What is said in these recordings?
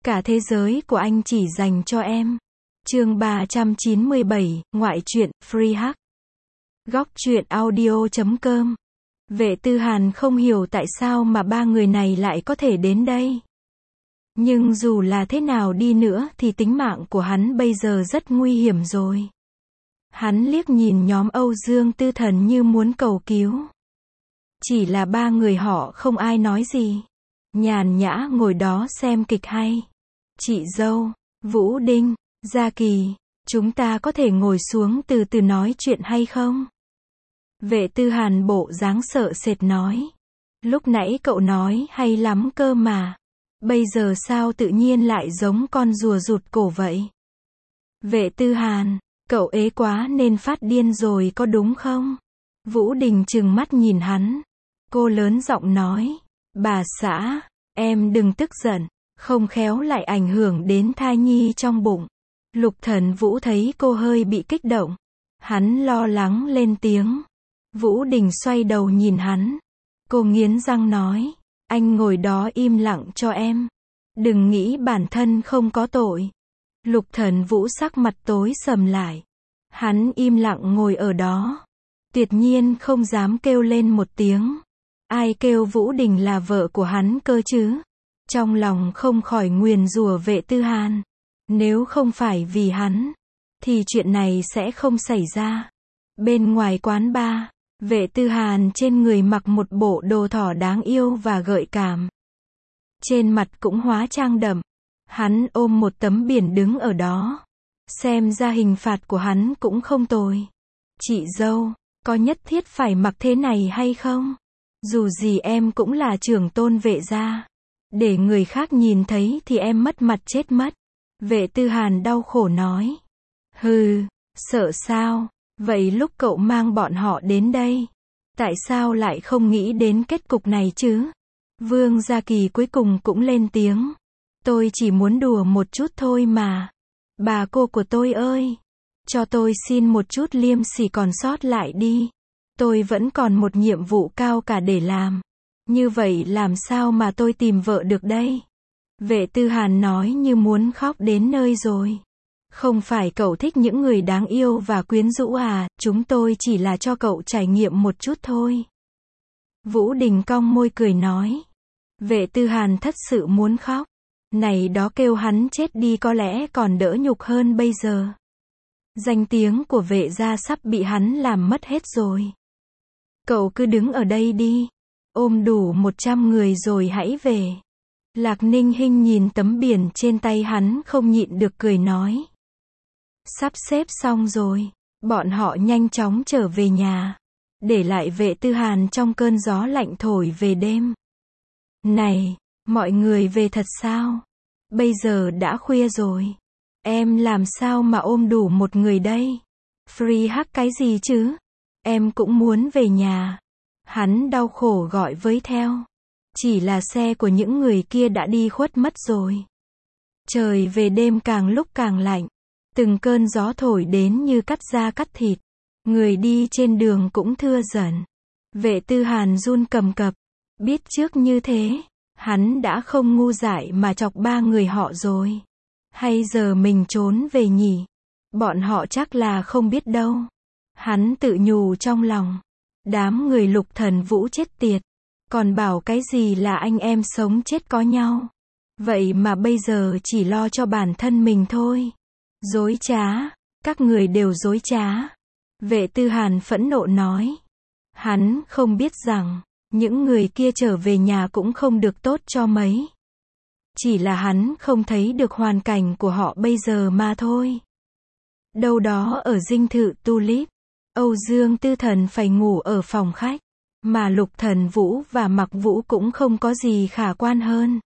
Cả thế giới của anh chỉ dành cho em. Chương 397, ngoại truyện, Free Hack. Góc truyện audio.com. Vệ Tư Hàn không hiểu tại sao mà ba người này lại có thể đến đây. Nhưng dù là thế nào đi nữa thì tính mạng của hắn bây giờ rất nguy hiểm rồi. Hắn liếc nhìn nhóm Âu Dương Tư Thần như muốn cầu cứu. Chỉ là ba người họ không ai nói gì. Nhàn nhã ngồi đó xem kịch hay. Chị dâu, Vũ Đinh, Gia Kỳ, chúng ta có thể ngồi xuống từ từ nói chuyện hay không? Vệ Tư Hàn bộ dáng sợ sệt nói. Lúc nãy cậu nói hay lắm cơ mà. Bây giờ sao tự nhiên lại giống con rùa rụt cổ vậy? Vệ Tư Hàn, cậu ế quá nên phát điên rồi có đúng không? Vũ Đình trừng mắt nhìn hắn. Cô lớn giọng nói. Bà xã, em đừng tức giận, không khéo lại ảnh hưởng đến thai nhi trong bụng. Lục Thần Vũ thấy cô hơi bị kích động. Hắn lo lắng lên tiếng. Vũ Đình xoay đầu nhìn hắn. Cô nghiến răng nói. Anh ngồi đó im lặng cho em. Đừng nghĩ bản thân không có tội. Lục Thần Vũ sắc mặt tối sầm lại. Hắn im lặng ngồi ở đó. Tuyệt nhiên không dám kêu lên một tiếng. Ai kêu Vũ Đình là vợ của hắn cơ chứ? Trong lòng không khỏi nguyền rủa Vệ Tư Hàn. Nếu không phải vì hắn, thì chuyện này sẽ không xảy ra. Bên ngoài quán bar, Vệ Tư Hàn trên người mặc một bộ đồ thỏ đáng yêu và gợi cảm. Trên mặt cũng hóa trang đậm. Hắn ôm một tấm biển đứng ở đó. Xem ra hình phạt của hắn cũng không tồi. Chị dâu, có nhất thiết phải mặc thế này hay không? Dù gì em cũng là trưởng tôn Vệ gia. Để người khác nhìn thấy thì em mất mặt chết mất. Vệ Tư Hàn đau khổ nói. Hừ, sợ sao? Vậy lúc cậu mang bọn họ đến đây, tại sao lại không nghĩ đến kết cục này chứ? Vương Gia Kỳ cuối cùng cũng lên tiếng. Tôi chỉ muốn đùa một chút thôi mà. Bà cô của tôi ơi, cho tôi xin một chút liêm sỉ còn sót lại đi. Tôi vẫn còn một nhiệm vụ cao cả để làm. Như vậy làm sao mà tôi tìm vợ được đây? Vệ Tư Hàn nói như muốn khóc đến nơi rồi. Không phải cậu thích những người đáng yêu và quyến rũ à, chúng tôi chỉ là cho cậu trải nghiệm một chút thôi. Vũ Đình cong môi cười nói. Vệ Tư Hàn thật sự muốn khóc. Này đó kêu hắn chết đi có lẽ còn đỡ nhục hơn bây giờ. Danh tiếng của Vệ gia sắp bị hắn làm mất hết rồi. Cậu cứ đứng ở đây đi. Ôm đủ 100 người rồi hãy về. Lạc Ninh Hinh nhìn tấm biển trên tay hắn không nhịn được cười nói. Sắp xếp xong rồi. Bọn họ nhanh chóng trở về nhà. Để lại Vệ Tư Hàn trong cơn gió lạnh thổi về đêm. Này, mọi người về thật sao? Bây giờ đã khuya rồi. Em làm sao mà ôm đủ một người đây? Free hack cái gì chứ? Em cũng muốn về nhà. Hắn đau khổ gọi với theo. Chỉ là xe của những người kia đã đi khuất mất rồi. Trời về đêm càng lúc càng lạnh. Từng cơn gió thổi đến như cắt da cắt thịt. Người đi trên đường cũng thưa dần. Vệ Tư Hàn run cầm cập. Biết trước như thế, hắn đã không ngu dại mà chọc ba người họ rồi. Hay giờ mình trốn về nhỉ? Bọn họ chắc là không biết đâu. Hắn tự nhủ trong lòng. Đám người Lục Thần Vũ chết tiệt. Còn bảo cái gì là anh em sống chết có nhau. Vậy mà bây giờ chỉ lo cho bản thân mình thôi. Dối trá. Các người đều dối trá. Vệ Tư Hàn phẫn nộ nói. Hắn không biết rằng, những người kia trở về nhà cũng không được tốt cho mấy. Chỉ là hắn không thấy được hoàn cảnh của họ bây giờ mà thôi. Đâu đó ở dinh thự Tulip, Âu Dương Tư Thần phải ngủ ở phòng khách. Mà Lục Thần Vũ và Mặc Vũ cũng không có gì khả quan hơn.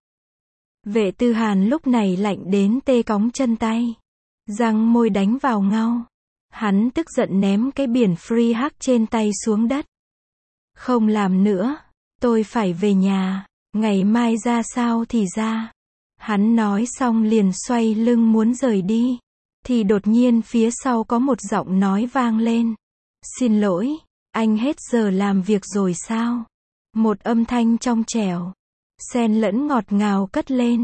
Vệ Tư Hàn lúc này lạnh đến tê cóng chân tay. Răng môi đánh vào ngao. Hắn tức giận ném cái biển Free Hack trên tay xuống đất. Không làm nữa. Tôi phải về nhà. Ngày mai ra sao thì ra. Hắn nói xong liền xoay lưng muốn rời đi. Thì đột nhiên phía sau có một giọng nói vang lên. Xin lỗi. Anh hết giờ làm việc rồi sao? Một âm thanh trong trẻo, xen lẫn ngọt ngào cất lên.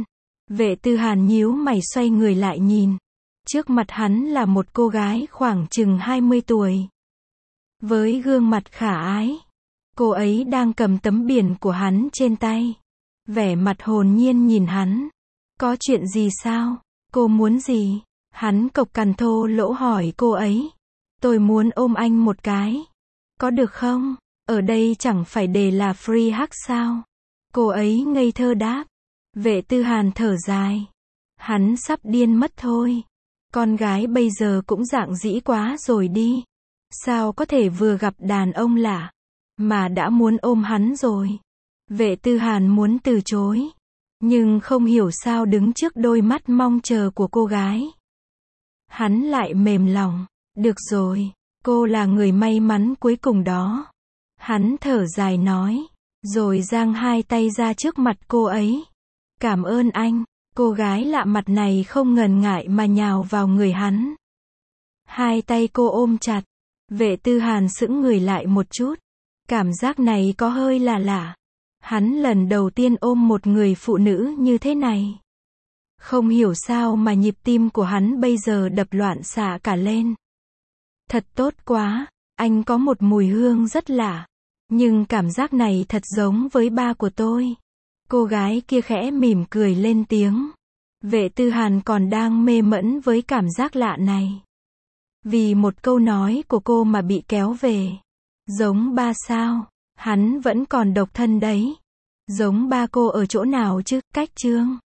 Vệ Tư Hàn nhíu mày xoay người lại nhìn. Trước mặt hắn là một cô gái khoảng chừng 20 tuổi. Với gương mặt khả ái. Cô ấy đang cầm tấm biển của hắn trên tay. Vẻ mặt hồn nhiên nhìn hắn. Có chuyện gì sao? Cô muốn gì? Hắn cộc cằn thô lỗ hỏi cô ấy. Tôi muốn ôm anh một cái. Có được không? Ở đây chẳng phải đề là free hug sao? Cô ấy ngây thơ đáp. Vệ Tư Hàn thở dài. Hắn sắp điên mất thôi. Con gái bây giờ cũng rạng rĩ quá rồi đi. Sao có thể vừa gặp đàn ông lạ mà đã muốn ôm hắn rồi. Vệ Tư Hàn muốn từ chối. Nhưng không hiểu sao đứng trước đôi mắt mong chờ của cô gái. Hắn lại mềm lòng. Được rồi, cô là người may mắn cuối cùng đó. Hắn thở dài nói. Rồi giang hai tay ra trước mặt cô ấy. Cảm ơn anh. Cô gái lạ mặt này không ngần ngại mà nhào vào người hắn. Hai tay cô ôm chặt. Vệ Tư Hàn sững người lại một chút. Cảm giác này có hơi là lạ. Hắn lần đầu tiên ôm một người phụ nữ như thế này. Không hiểu sao mà nhịp tim của hắn bây giờ đập loạn xạ cả lên. Thật tốt quá, anh có một mùi hương rất lạ. Nhưng cảm giác này thật giống với ba của tôi. Cô gái kia khẽ mỉm cười lên tiếng. Vệ Tư Hàn còn đang mê mẩn với cảm giác lạ này. Vì một câu nói của cô mà bị kéo về. Giống ba sao? Hắn vẫn còn độc thân đấy. Giống ba cô ở chỗ nào chứ? Cách Trương.